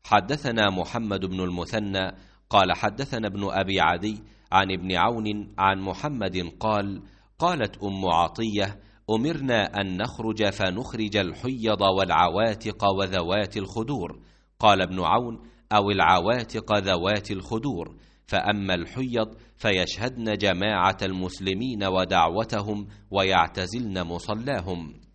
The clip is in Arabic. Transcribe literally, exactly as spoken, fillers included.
حدثنا محمد بن المثنى قال حدثنا ابن أبي عدي عن ابن عون عن محمد قال قالت أم عطية أمرنا أن نخرج فنخرج الحيض والعواتق وذوات الخدور. قال ابن عون أو العواتق ذوات الخدور، فأما الحيض فيشهدن جماعة المسلمين ودعوتهم ويعتزلن مصلاهم.